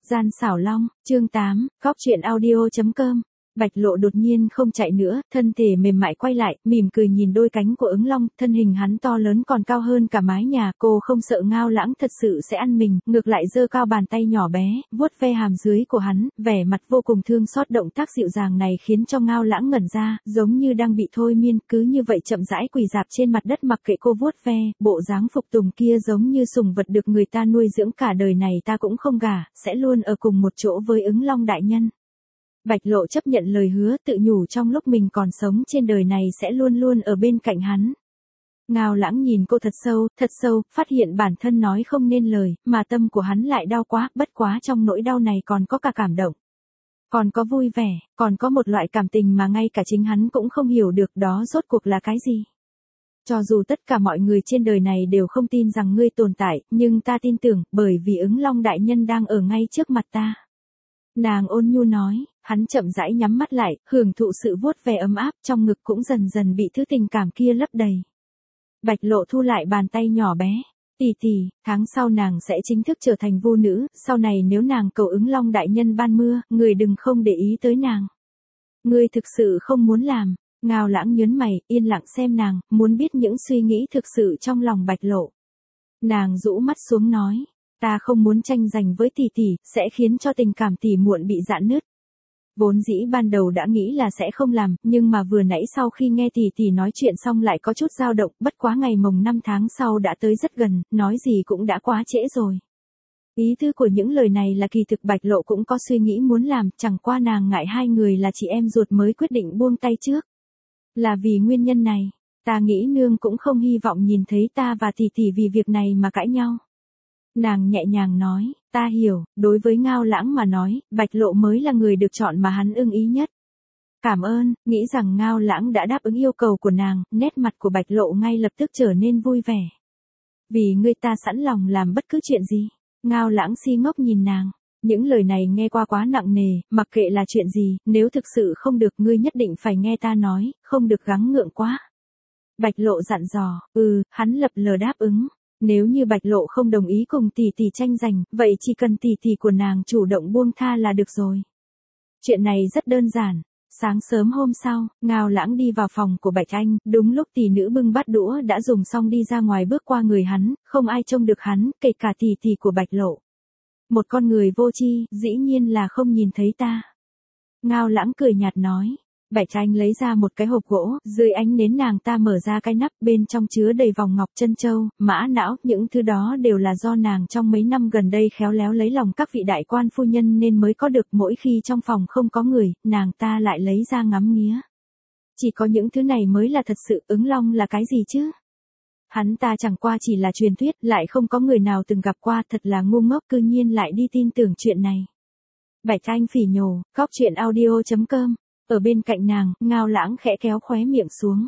Gian xảo long, chương 8, Góc truyện audio.com. Bạch Lộ đột nhiên không chạy nữa, thân thể mềm mại quay lại, mỉm cười nhìn đôi cánh của ứng long, thân hình hắn to lớn còn cao hơn cả mái nhà, cô không sợ Ngao Lãng thật sự sẽ ăn mình, ngược lại giơ cao bàn tay nhỏ bé, vuốt ve hàm dưới của hắn, vẻ mặt vô cùng thương xót. Động tác dịu dàng này khiến cho Ngao Lãng ngẩn ra, giống như đang bị thôi miên, cứ như vậy chậm rãi quỳ rạp trên mặt đất mặc kệ cô vuốt ve, bộ dáng phục tùng kia giống như sủng vật được người ta nuôi dưỡng cả đời này ta cũng không gả, sẽ luôn ở cùng một chỗ với ứng long đại nhân. Bạch Lộ chấp nhận lời hứa, tự nhủ trong lúc mình còn sống trên đời này sẽ luôn luôn ở bên cạnh hắn. Ngao Lãng nhìn cô thật sâu, phát hiện bản thân nói không nên lời, mà tâm của hắn lại đau quá, bất quá trong nỗi đau này còn có cả cảm động. Còn có vui vẻ, còn có một loại cảm tình mà ngay cả chính hắn cũng không hiểu được đó rốt cuộc là cái gì. Cho dù tất cả mọi người trên đời này đều không tin rằng ngươi tồn tại, nhưng ta tin tưởng, bởi vì ứng long đại nhân đang ở ngay trước mặt ta. Nàng ôn nhu nói, hắn chậm rãi nhắm mắt lại, hưởng thụ sự vuốt ve ấm áp, trong ngực cũng dần dần bị thứ tình cảm kia lấp đầy. Bạch Lộ thu lại bàn tay nhỏ bé. Tỷ tỷ, tháng sau nàng sẽ chính thức trở thành vô nữ, sau này nếu nàng cầu ứng long đại nhân ban mưa, người đừng không để ý tới nàng. Ngươi thực sự không muốn làm. Ngao Lãng nhớn mày, yên lặng xem nàng, muốn biết những suy nghĩ thực sự trong lòng Bạch Lộ. Nàng rũ mắt xuống nói. Ta không muốn tranh giành với tỷ tỷ, sẽ khiến cho tình cảm tỷ muội bị rạn nứt. Vốn dĩ ban đầu đã nghĩ là sẽ không làm, nhưng mà vừa nãy sau khi nghe tỷ tỷ nói chuyện xong lại có chút dao động, bất quá ngày mồng 5 tháng sau đã tới rất gần, nói gì cũng đã quá trễ rồi. Ý tư của những lời này là kỳ thực Bạch Lộ cũng có suy nghĩ muốn làm, chẳng qua nàng ngại hai người là chị em ruột mới quyết định buông tay trước. Là vì nguyên nhân này, ta nghĩ nương cũng không hy vọng nhìn thấy ta và tỷ tỷ vì việc này mà cãi nhau. Nàng nhẹ nhàng nói, ta hiểu, đối với Ngao Lãng mà nói, Bạch Lộ mới là người được chọn mà hắn ưng ý nhất. Cảm ơn, nghĩ rằng Ngao Lãng đã đáp ứng yêu cầu của nàng, nét mặt của Bạch Lộ ngay lập tức trở nên vui vẻ. Vì ngươi ta sẵn lòng làm bất cứ chuyện gì. Ngao Lãng si ngốc nhìn nàng. Những lời này nghe qua quá nặng nề, mặc kệ là chuyện gì, nếu thực sự không được ngươi nhất định phải nghe ta nói, không được gắng ngượng quá. Bạch Lộ dặn dò, hắn lập lờ đáp ứng. Nếu như Bạch Lộ không đồng ý cùng tỷ tỷ tranh giành, vậy chỉ cần tỷ tỷ của nàng chủ động buông tha là được rồi. Chuyện này rất đơn giản. Sáng sớm hôm sau, Ngao Lãng đi vào phòng của Bạch Anh, đúng lúc tỷ nữ bưng bát đũa đã dùng xong đi ra ngoài bước qua người hắn, không ai trông được hắn, kể cả tỷ tỷ của Bạch Lộ. Một con người vô tri, dĩ nhiên là không nhìn thấy ta. Ngao Lãng cười nhạt nói. Bạch Anh lấy ra một cái hộp gỗ, dưới ánh nến nàng ta mở ra cái nắp, bên trong chứa đầy vòng ngọc chân châu, mã não, những thứ đó đều là do nàng trong mấy năm gần đây khéo léo lấy lòng các vị đại quan phu nhân nên mới có được. Mỗi khi trong phòng không có người, nàng ta lại lấy ra ngắm nghía. Chỉ có những thứ này mới là thật sự, ứng long là cái gì chứ? Hắn ta chẳng qua chỉ là truyền thuyết, lại không có người nào từng gặp qua, thật là ngu ngốc, cư nhiên lại đi tin tưởng chuyện này. Bạch Anh phỉ nhổ, Góc truyện audio.com. Ở bên cạnh nàng, Ngao Lãng khẽ kéo khóe miệng xuống.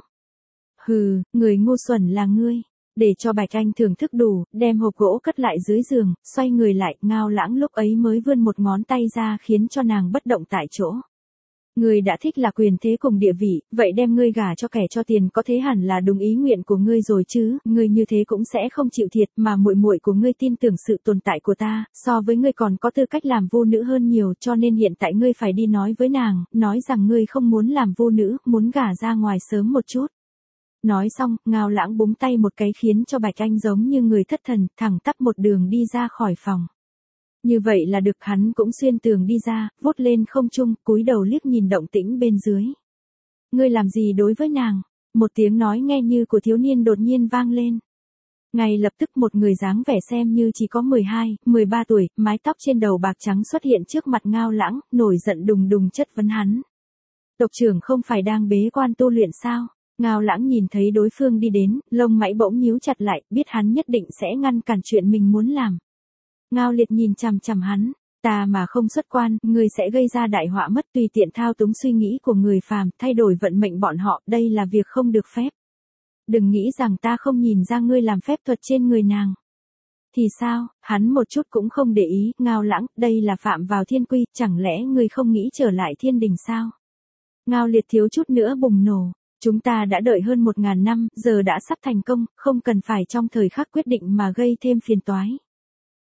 Hừ, người ngu xuẩn là ngươi. Để cho Bạch Anh thưởng thức đủ, đem hộp gỗ cất lại dưới giường, xoay người lại, Ngao Lãng lúc ấy mới vươn một ngón tay ra khiến cho nàng bất động tại chỗ. Ngươi đã thích là quyền thế cùng địa vị, vậy đem ngươi gả cho kẻ cho tiền có thế hẳn là đúng ý nguyện của ngươi rồi chứ, ngươi như thế cũng sẽ không chịu thiệt, mà muội muội của ngươi tin tưởng sự tồn tại của ta, so với ngươi còn có tư cách làm vô nữ hơn nhiều, cho nên hiện tại ngươi phải đi nói với nàng, nói rằng ngươi không muốn làm vô nữ, muốn gả ra ngoài sớm một chút. Nói xong, Ngao Lãng búng tay một cái khiến cho Bạch Anh giống như người thất thần, thẳng tắp một đường đi ra khỏi phòng. Như vậy là được, hắn cũng xuyên tường đi ra, vút lên không trung, cúi đầu liếc nhìn động tĩnh bên dưới. Ngươi làm gì đối với nàng? Một tiếng nói nghe như của thiếu niên đột nhiên vang lên. Ngay lập tức một người dáng vẻ xem như chỉ có 12, 13 tuổi, mái tóc trên đầu bạc trắng xuất hiện trước mặt Ngao Lãng, nổi giận đùng đùng chất vấn hắn. Tộc trưởng không phải đang bế quan tu luyện sao? Ngao Lãng nhìn thấy đối phương đi đến, lông mày bỗng nhíu chặt lại, biết hắn nhất định sẽ ngăn cản chuyện mình muốn làm. Ngao Liệt nhìn chằm chằm hắn, ta mà không xuất quan, ngươi sẽ gây ra đại họa mất, tùy tiện thao túng suy nghĩ của người phàm, thay đổi vận mệnh bọn họ, đây là việc không được phép. Đừng nghĩ rằng ta không nhìn ra ngươi làm phép thuật trên người nàng. Thì sao, hắn một chút cũng không để ý, Ngao Lãng, đây là phạm vào thiên quy, chẳng lẽ ngươi không nghĩ trở lại thiên đình sao? Ngao Liệt thiếu chút nữa bùng nổ. Chúng ta đã đợi hơn 1000 năm, giờ đã sắp thành công, không cần phải trong thời khắc quyết định mà gây thêm phiền toái.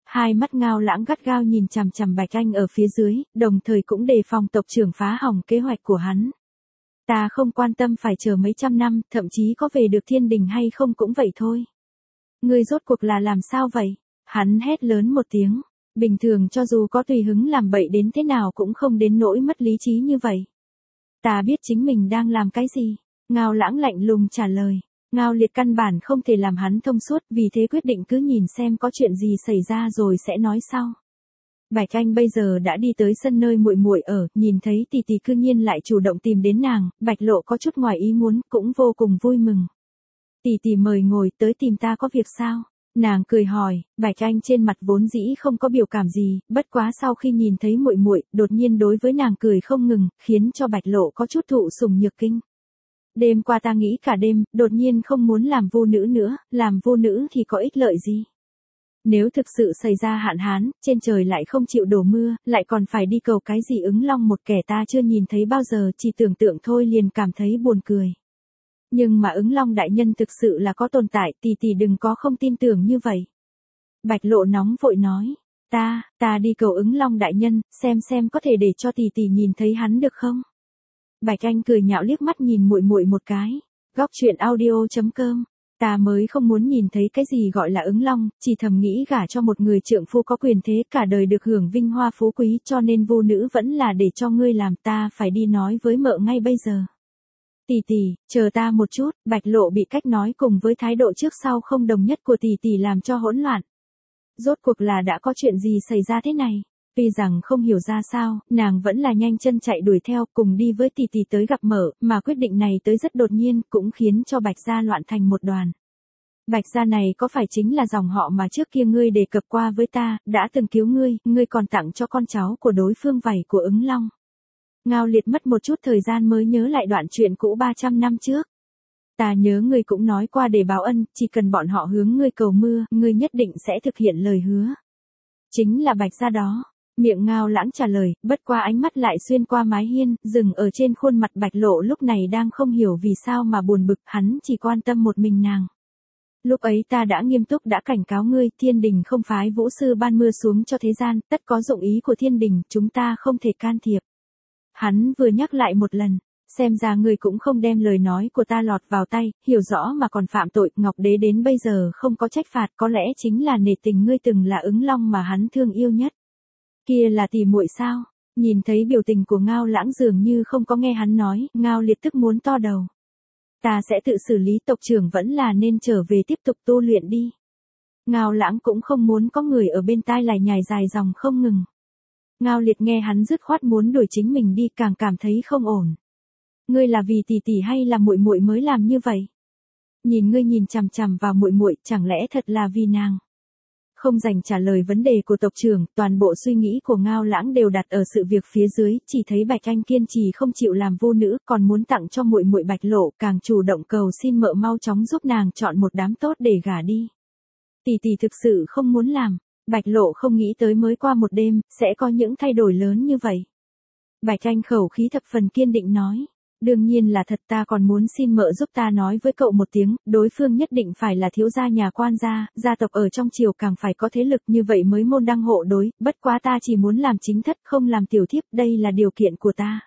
Hai mắt Ngao Lãng gắt gao nhìn chằm chằm Bạch Anh ở phía dưới, đồng thời cũng đề phòng tộc trưởng phá hỏng kế hoạch của hắn. Ta không quan tâm phải chờ mấy trăm năm, thậm chí có về được thiên đình hay không cũng vậy thôi. Ngươi rốt cuộc là làm sao vậy? Hắn hét lớn một tiếng. Bình thường cho dù có tùy hứng làm bậy đến thế nào cũng không đến nỗi mất lý trí như vậy. Ta biết chính mình đang làm cái gì. Ngao Lãng lạnh lùng trả lời. Ngao Liệt căn bản không thể làm hắn thông suốt, vì thế quyết định cứ nhìn xem có chuyện gì xảy ra rồi sẽ nói sau. Bạch Anh bây giờ đã đi tới sân nơi muội muội ở, nhìn thấy tỷ tỷ cư nhiên lại chủ động tìm đến nàng, Bạch Lộ có chút ngoài ý muốn, cũng vô cùng vui mừng. Tỷ tỷ mời ngồi, tới tìm ta có việc sao? Nàng cười hỏi. Bạch Anh trên mặt vốn dĩ không có biểu cảm gì, bất quá sau khi nhìn thấy muội muội, đột nhiên đối với nàng cười không ngừng, khiến cho Bạch Lộ có chút thụ sủng nhược kinh. Đêm qua ta nghĩ cả đêm, đột nhiên không muốn làm vô nữ nữa, làm vô nữ thì có ích lợi gì? Nếu thực sự xảy ra hạn hán, trên trời lại không chịu đổ mưa, lại còn phải đi cầu cái gì Ứng Long, một kẻ ta chưa nhìn thấy bao giờ, chỉ tưởng tượng thôi liền cảm thấy buồn cười. Nhưng mà Ứng Long đại nhân thực sự là có tồn tại, tỷ tỷ đừng có không tin tưởng như vậy. Bạch Lộ nóng vội nói, ta đi cầu Ứng Long đại nhân, xem có thể để cho tỷ tỷ nhìn thấy hắn được không? Bạch Anh cười nhạo liếc mắt nhìn muội muội một cái. Góc truyện audio.com. Ta mới không muốn nhìn thấy cái gì gọi là Ứng Long, chỉ thầm nghĩ gả cho một người trượng phu có quyền thế cả đời được hưởng vinh hoa phú quý, cho nên vô nữ vẫn là để cho ngươi làm, ta phải đi nói với mợ ngay bây giờ. Tỷ tỷ, chờ ta một chút. Bạch Lộ bị cách nói cùng với thái độ trước sau không đồng nhất của tỷ tỷ làm cho hỗn loạn. Rốt cuộc là đã có chuyện gì xảy ra thế này? Tuy rằng không hiểu ra sao, nàng vẫn là nhanh chân chạy đuổi theo, cùng đi với tỷ tỷ tới gặp mợ, mà quyết định này tới rất đột nhiên, cũng khiến cho Bạch gia loạn thành một đoàn. Bạch gia này có phải chính là dòng họ mà trước kia ngươi đề cập qua với ta, đã từng cứu ngươi còn tặng cho con cháu của đối phương vảy của Ứng Long. Ngao Liệt mất một chút thời gian mới nhớ lại đoạn chuyện cũ 300 năm trước. Ta nhớ ngươi cũng nói qua để báo ân, chỉ cần bọn họ hướng ngươi cầu mưa, ngươi nhất định sẽ thực hiện lời hứa. Chính là Bạch gia đó. Miệng Ngao Lãng trả lời, bất qua ánh mắt lại xuyên qua mái hiên, dừng ở trên khuôn mặt Bạch Lộ lúc này đang không hiểu vì sao mà buồn bực, hắn chỉ quan tâm một mình nàng. Lúc ấy ta đã nghiêm túc đã cảnh cáo ngươi, thiên đình không phái vũ sư ban mưa xuống cho thế gian, tất có dụng ý của thiên đình, chúng ta không thể can thiệp. Hắn vừa nhắc lại một lần, xem ra ngươi cũng không đem lời nói của ta lọt vào tay, hiểu rõ mà còn phạm tội, Ngọc Đế đến bây giờ không có trách phạt, có lẽ chính là nể tình ngươi từng là Ứng Long mà hắn thương yêu nhất. Kia là tỷ muội sao? Nhìn thấy biểu tình của Ngao Lãng dường như không có nghe hắn nói, Ngao Liệt tức muốn to đầu. Ta sẽ tự xử lý, tộc trưởng vẫn là nên trở về tiếp tục tu luyện đi. Ngao Lãng cũng không muốn có người ở bên tai lải nhải dài dòng không ngừng. Ngao Liệt nghe hắn dứt khoát muốn đuổi chính mình đi càng cảm thấy không ổn. Ngươi là vì tỷ tỷ hay là muội muội mới làm như vậy? Nhìn ngươi nhìn chằm chằm vào muội muội, chẳng lẽ thật là vì nàng? Không dành trả lời vấn đề của tộc trưởng, toàn bộ suy nghĩ của Ngao Lãng đều đặt ở sự việc phía dưới, chỉ thấy Bạch Anh kiên trì không chịu làm vô nữ, còn muốn tặng cho muội muội Bạch Lộ, càng chủ động cầu xin mợ mau chóng giúp nàng chọn một đám tốt để gả đi. Tỷ tỷ thực sự không muốn làm. Bạch Lộ không nghĩ tới mới qua một đêm, sẽ có những thay đổi lớn như vậy. Bạch Anh khẩu khí thập phần kiên định nói. Đương nhiên là thật, ta còn muốn xin mợ giúp ta nói với cậu một tiếng, đối phương nhất định phải là thiếu gia nhà quan gia, gia tộc ở trong triều càng phải có thế lực như vậy mới môn đăng hộ đối, bất quá ta chỉ muốn làm chính thất không làm tiểu thiếp, đây là điều kiện của ta.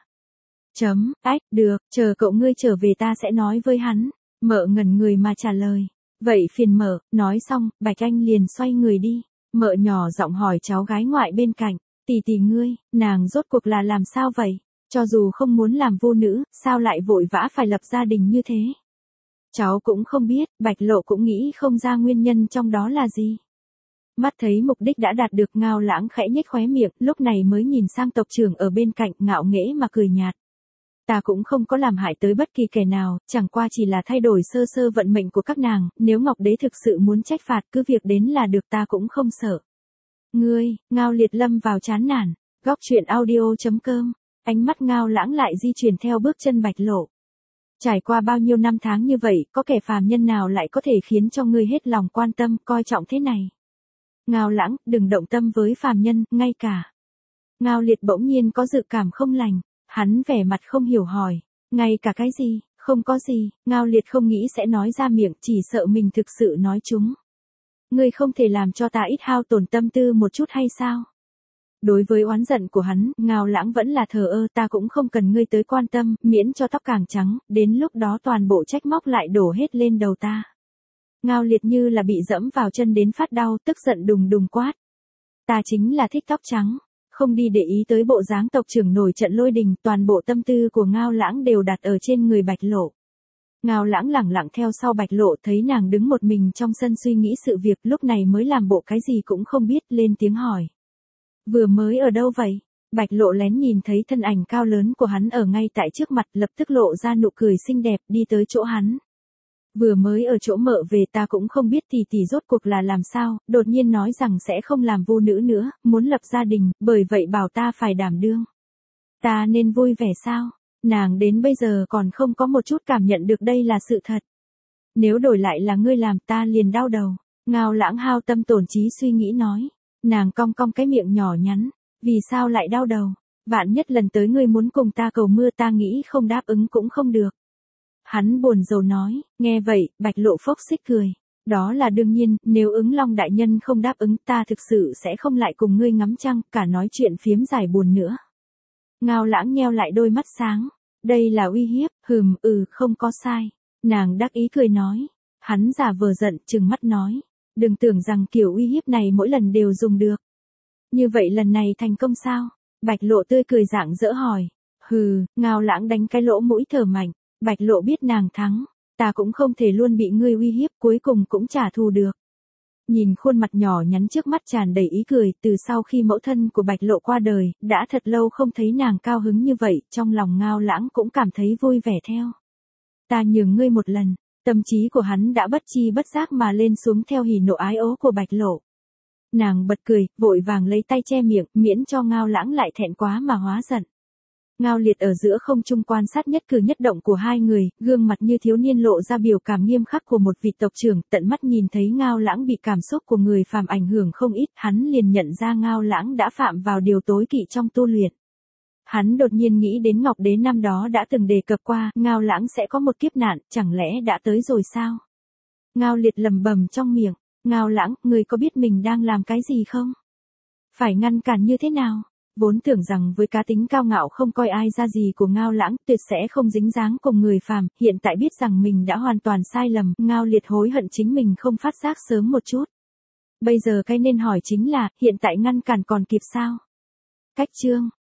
Được, chờ cậu ngươi trở về ta sẽ nói với hắn. Mợ ngẩn người mà trả lời. Vậy phiền mợ, nói xong, Bạch Anh liền xoay người đi. Mợ nhỏ giọng hỏi cháu gái ngoại bên cạnh, tỷ ngươi, nàng rốt cuộc là làm sao vậy? Cho dù không muốn làm vô nữ, sao lại vội vã phải lập gia đình như thế? Cháu cũng không biết, Bạch Lộ cũng nghĩ không ra nguyên nhân trong đó là gì. Mắt thấy mục đích đã đạt được, Ngao Lãng khẽ nhếch khóe miệng, lúc này mới nhìn sang tộc trưởng ở bên cạnh, ngạo nghễ mà cười nhạt. Ta cũng không có làm hại tới bất kỳ kẻ nào, chẳng qua chỉ là thay đổi sơ sơ vận mệnh của các nàng, nếu Ngọc Đế thực sự muốn trách phạt cứ việc đến là được, ta cũng không sợ. Ngươi, Ngao Liệt lâm vào chán nản. Góc truyện audio.com. Ánh mắt Ngao Lãng lại di chuyển theo bước chân Bạch Lộ. Trải qua bao nhiêu năm tháng như vậy, có kẻ phàm nhân nào lại có thể khiến cho ngươi hết lòng quan tâm, coi trọng thế này? Ngao Lãng, đừng động tâm với phàm nhân, ngay cả. Ngao Liệt bỗng nhiên có dự cảm không lành. Hắn vẻ mặt không hiểu hỏi. Ngay cả cái gì? Không có gì. Ngao Liệt không nghĩ sẽ nói ra miệng, chỉ sợ mình thực sự nói chúng. Ngươi không thể làm cho ta ít hao tổn tâm tư một chút hay sao? Đối với oán giận của hắn, Ngao Lãng vẫn là thờ ơ, ta cũng không cần ngươi tới quan tâm, miễn cho tóc càng trắng, đến lúc đó toàn bộ trách móc lại đổ hết lên đầu ta. Ngao Liệt như là bị dẫm vào chân đến phát đau, tức giận đùng đùng quát. Ta chính là thích tóc trắng, không đi để ý tới bộ dáng tộc trưởng nổi trận lôi đình, toàn bộ tâm tư của Ngao Lãng đều đặt ở trên người Bạch Lộ. Ngao Lãng lẳng lặng theo sau Bạch Lộ, thấy nàng đứng một mình trong sân suy nghĩ sự việc, lúc này mới làm bộ cái gì cũng không biết, lên tiếng hỏi. Vừa mới ở đâu vậy? Bạch Lộ lén nhìn thấy thân ảnh cao lớn của hắn ở ngay tại trước mặt, lập tức lộ ra nụ cười xinh đẹp, đi tới chỗ hắn. Vừa mới ở chỗ mợ về, ta cũng không biết tỷ rốt cuộc là làm sao, đột nhiên nói rằng sẽ không làm vô nữ nữa, muốn lập gia đình, bởi vậy bảo ta phải đảm đương. Ta nên vui vẻ sao? Nàng đến bây giờ còn không có một chút cảm nhận được đây là sự thật. Nếu đổi lại là ngươi làm, ta liền đau đầu. Ngao Lãng hao tâm tổn trí suy nghĩ nói. Nàng cong cong cái miệng nhỏ nhắn. Vì sao lại đau đầu? Vạn nhất lần tới ngươi muốn cùng ta cầu mưa, ta nghĩ không đáp ứng cũng không được. Hắn buồn rầu nói. Nghe vậy, Bạch Lộ phốc xích cười. Đó là đương nhiên, nếu Ứng Long đại nhân không đáp ứng, ta thực sự sẽ không lại cùng ngươi ngắm trăng, cả nói chuyện phiếm dài buồn nữa. Ngao Lãng nheo lại đôi mắt sáng. Đây là uy hiếp, không có sai. Nàng đắc ý cười nói. Hắn giả vờ giận, trừng mắt nói. Đừng tưởng rằng kiểu uy hiếp này mỗi lần đều dùng được. Như vậy lần này thành công sao? Bạch Lộ tươi cười rạng rỡ hỏi. Ngao Lãng đánh cái lỗ mũi thở mạnh. Bạch Lộ biết nàng thắng. Ta cũng không thể luôn bị ngươi uy hiếp, cuối cùng cũng trả thù được. Nhìn khuôn mặt nhỏ nhắn trước mắt tràn đầy ý cười, từ sau khi mẫu thân của Bạch Lộ qua đời, đã thật lâu không thấy nàng cao hứng như vậy, trong lòng Ngao Lãng cũng cảm thấy vui vẻ theo. Ta nhường ngươi một lần, tâm trí của hắn đã bất chi bất giác mà lên xuống theo hỉ nộ ái ố của Bạch Lộ. Nàng bật cười, vội vàng lấy tay che miệng, miễn cho Ngao Lãng lại thẹn quá mà hóa giận. Ngao Liệt ở giữa không trung quan sát nhất cử nhất động của hai người, gương mặt như thiếu niên lộ ra biểu cảm nghiêm khắc của một vị tộc trưởng, tận mắt nhìn thấy Ngao Lãng bị cảm xúc của người phàm ảnh hưởng không ít, hắn liền nhận ra Ngao Lãng đã phạm vào điều tối kỵ trong tu luyện. Hắn đột nhiên nghĩ đến Ngọc Đế năm đó đã từng đề cập qua, Ngao Lãng sẽ có một kiếp nạn, chẳng lẽ đã tới rồi sao? Ngao Liệt lẩm bẩm trong miệng, Ngao Lãng, ngươi có biết mình đang làm cái gì không? Phải ngăn cản như thế nào? Vốn tưởng rằng với cá tính cao ngạo không coi ai ra gì của Ngao Lãng, tuyệt sẽ không dính dáng cùng người phàm, hiện tại biết rằng mình đã hoàn toàn sai lầm, Ngao Liệt hối hận chính mình không phát giác sớm một chút. Bây giờ cái nên hỏi chính là, hiện tại ngăn cản còn kịp sao? Cách chương